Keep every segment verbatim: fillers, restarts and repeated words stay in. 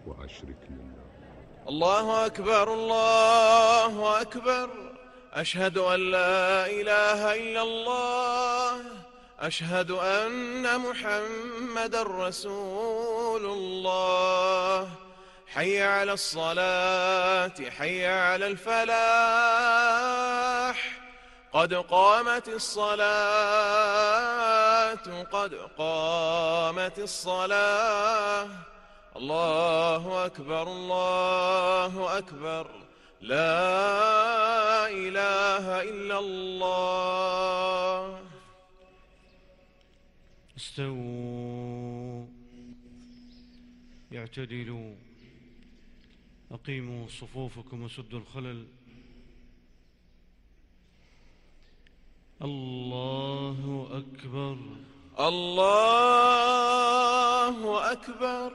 وأشرك لله. الله أكبر الله أكبر، أشهد أن لا إله إلا الله، أشهد أن محمدًا رسول الله. حي على الصلاة، حي على الفلاح، قد قامت الصلاة، قد قامت الصلاة. الله أكبر الله أكبر، لا إله إلا الله. استووا، اعتدلوا، أقيموا صفوفكم وسدوا الخلل. الله أكبر الله أكبر.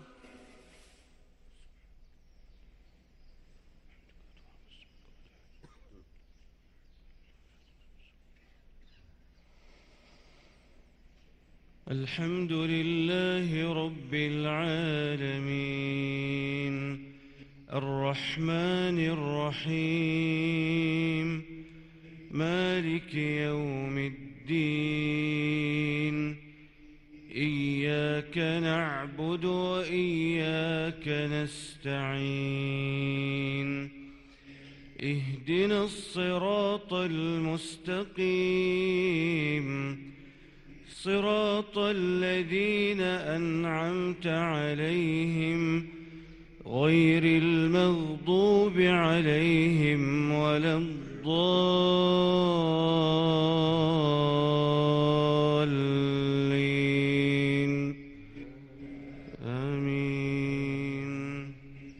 الحمد لله رب العالمين، الرحمن الرحيم، مالك يوم الدين. إياك نعبد وإياك نستعين، اهدنا الصراط المستقيم، صراط الذين أنعمت عليهم غير المغضوب عليهم ولا الضالين. آمين.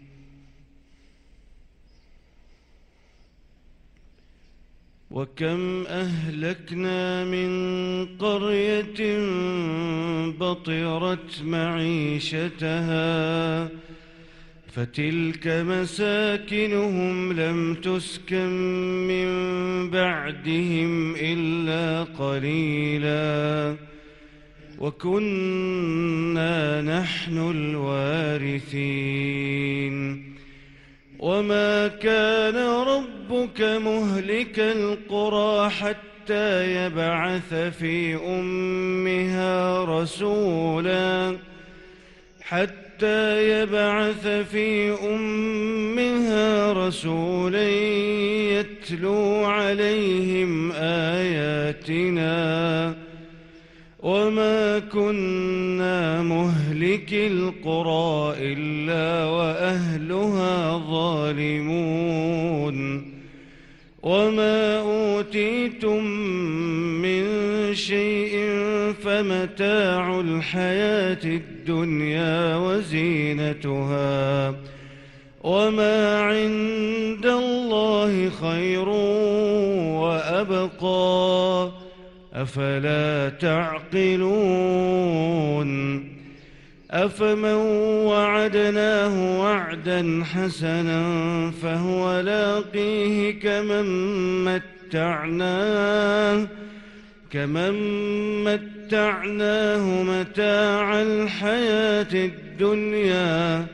وكم أهلكنا من قرية بطرت معيشتها فتلك مساكنهم لم تسكن من بعدهم إلا قليلا وكنا نحن الوارثين. وما كان ربك مهلك القرى حتى يبعث في أمها رسولا حتى يبعث في أمها رسولا يتلو عليهم آياتنا وما كنا مهلك القرى إلا وأهلها ظالمون. وما أوتيتم من شيء فمتاع الحياة الدنيا وزينتها وما عند الله خير وأبقى أفلا تعقلون. أفمن وعدناه وعدا حسنا فهو لاقيه كمن متعناه كمن متعناه متاع الحياة الدنيا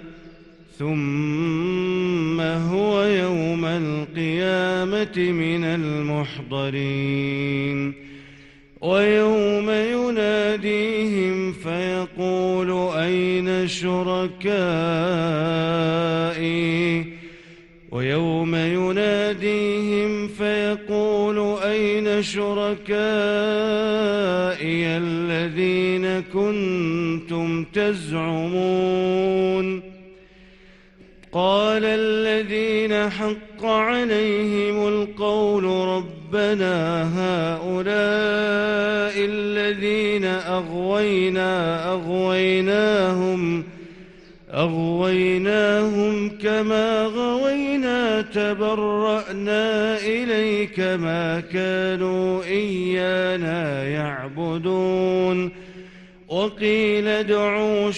ثم هو يوم القيامة من المحضرين. ويوم يناديهم فيقول أين شركائي ويوم يناديهم فيقول أين شركائي الذين كنتم تزعمون. قال الذين حق عليهم القول ربنا هؤلاء الذين أغوينا أغويناهم أغويناهم كما غوينا تبرأنا إليك ما كانوا إيانا يعبدون. وقيل ادعوا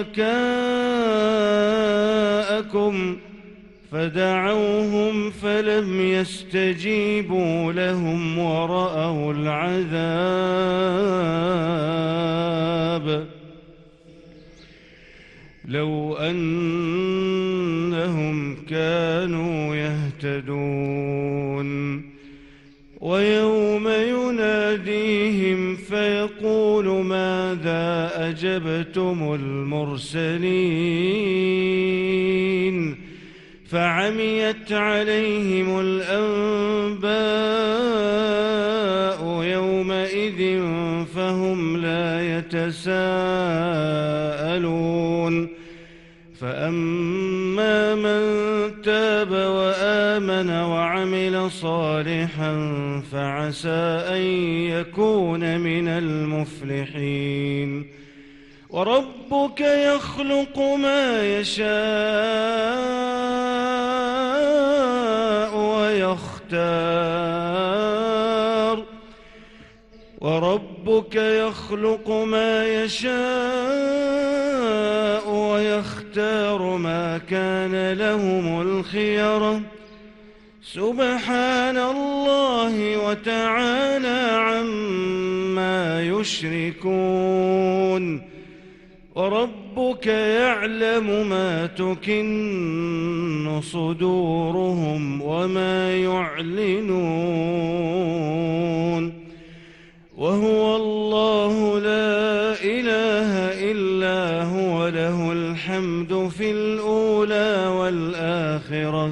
شركاءكم فدعوهم فلم يستجيبوا لهم ورأوا العذاب لو أنهم كانوا يهتدون ويوم يناديهم فيقول ماذا أجبتم المرسلين فعميت عليهم الأنباء يومئذ فهم لا يتساءلون فأما من تاب وآمن وعمل صالحا فعسى أن يكون من المفلحين وربك يخلق ما يشاء ويختار وربك يخلق ما يشاء ويختار ما كان لهم الخيرة سبحان الله وتعالى عما يشركون وربك يعلم ما تكن صدورهم وما يعلنون وهو الله لا إله إلا هو له الحمد في الأولى والآخرة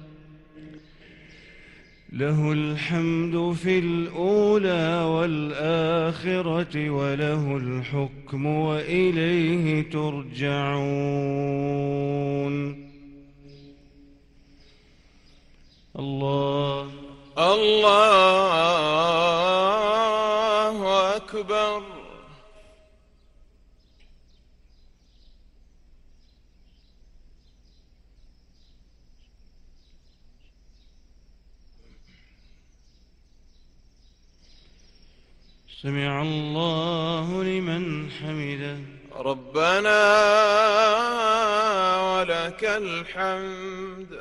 له الحمد في الأولى والآخرة وله الحكم وإليه ترجعون. الله الله أكبر. سمع الله لمن حمده. ربنا ولك الحمد.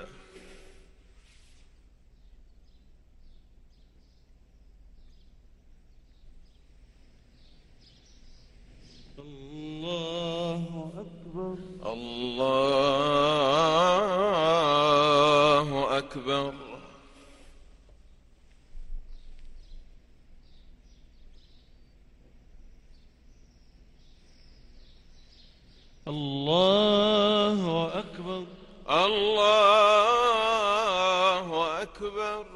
الله أكبر. الله أكبر. الله أكبر. الله أكبر.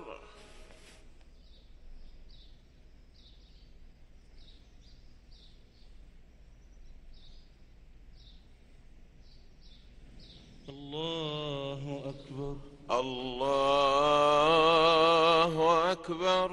الله أكبر. الله أكبر.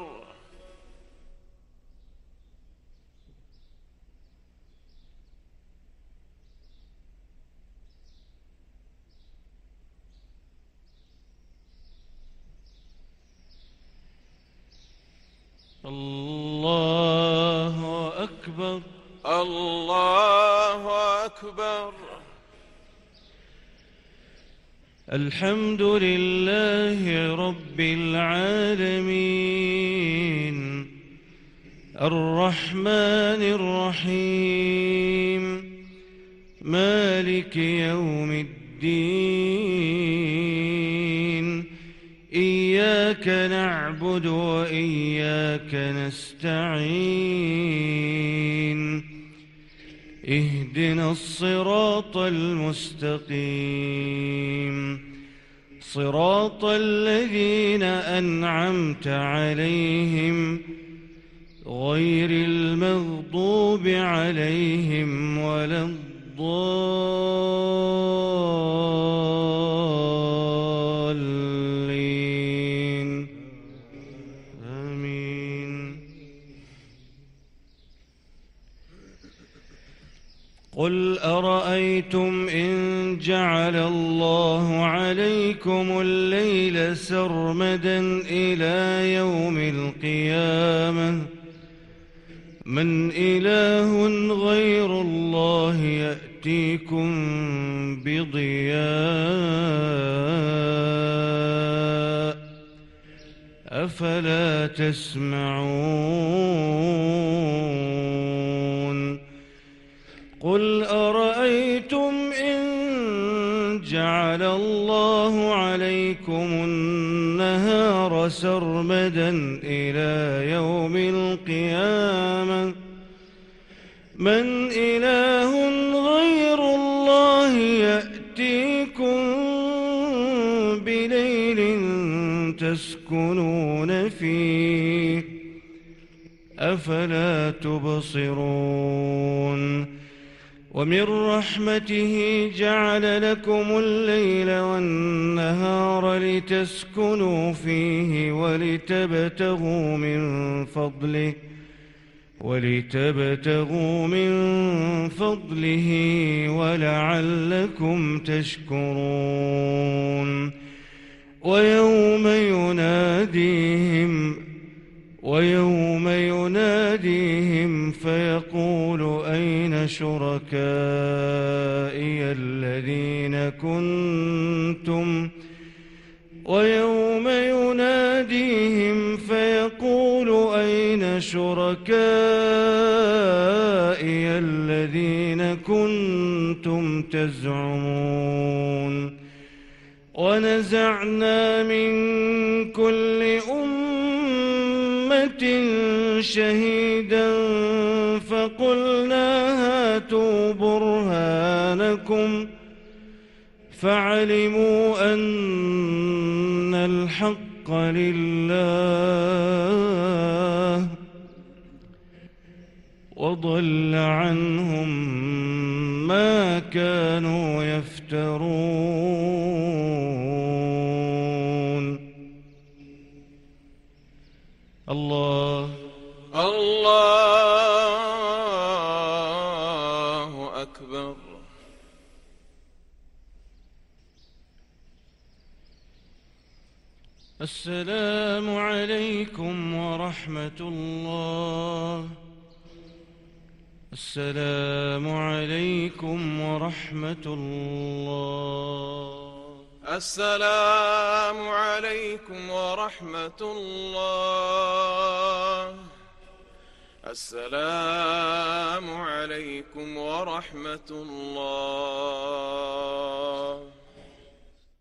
الله أكبر. الله أكبر. الحمد لله رب العالمين الرحمن الرحيم مالك يوم الدين إياك نعبد وإياك نستعين اهدنا الصراط المستقيم صراط الذين أنعمت عليهم غير المغضوب عليهم ولا الضالين آمين. قل أرأيتم إن جعل الله عليكم الليل سرمدا إلى يوم القيامة من إله غير الله يأتيكم بضياء أفلا تسمعون. قل أرأيتم إن جعل الله عليكم النهار سرمدا إلى يوم القيامة من إله غير الله يأتيكم بليل تسكنون فيه أفلا تبصرون ومن رحمته جعل لكم الليل والنهار لتسكنوا فيه ولتبتغوا من فضله ولتبتغوا من فضله ولعلكم تشكرون ويوم يناديهم ويوم يناديهم فيقول أين شركائي الذين كنتم ويوم يناديهم فيقول أين شركائي الذين كنتم تزعمون ونزعنا من كل أمة شهيدا فقلنا هاتوا برهانكم فعلموا أن الحق لله وضل عنهم ما كانوا يفترون. الله الله أكبر. السلام عليكم ورحمة الله. السلام عليكم ورحمة الله. السلام عليكم ورحمة الله. السلام عليكم ورحمة الله.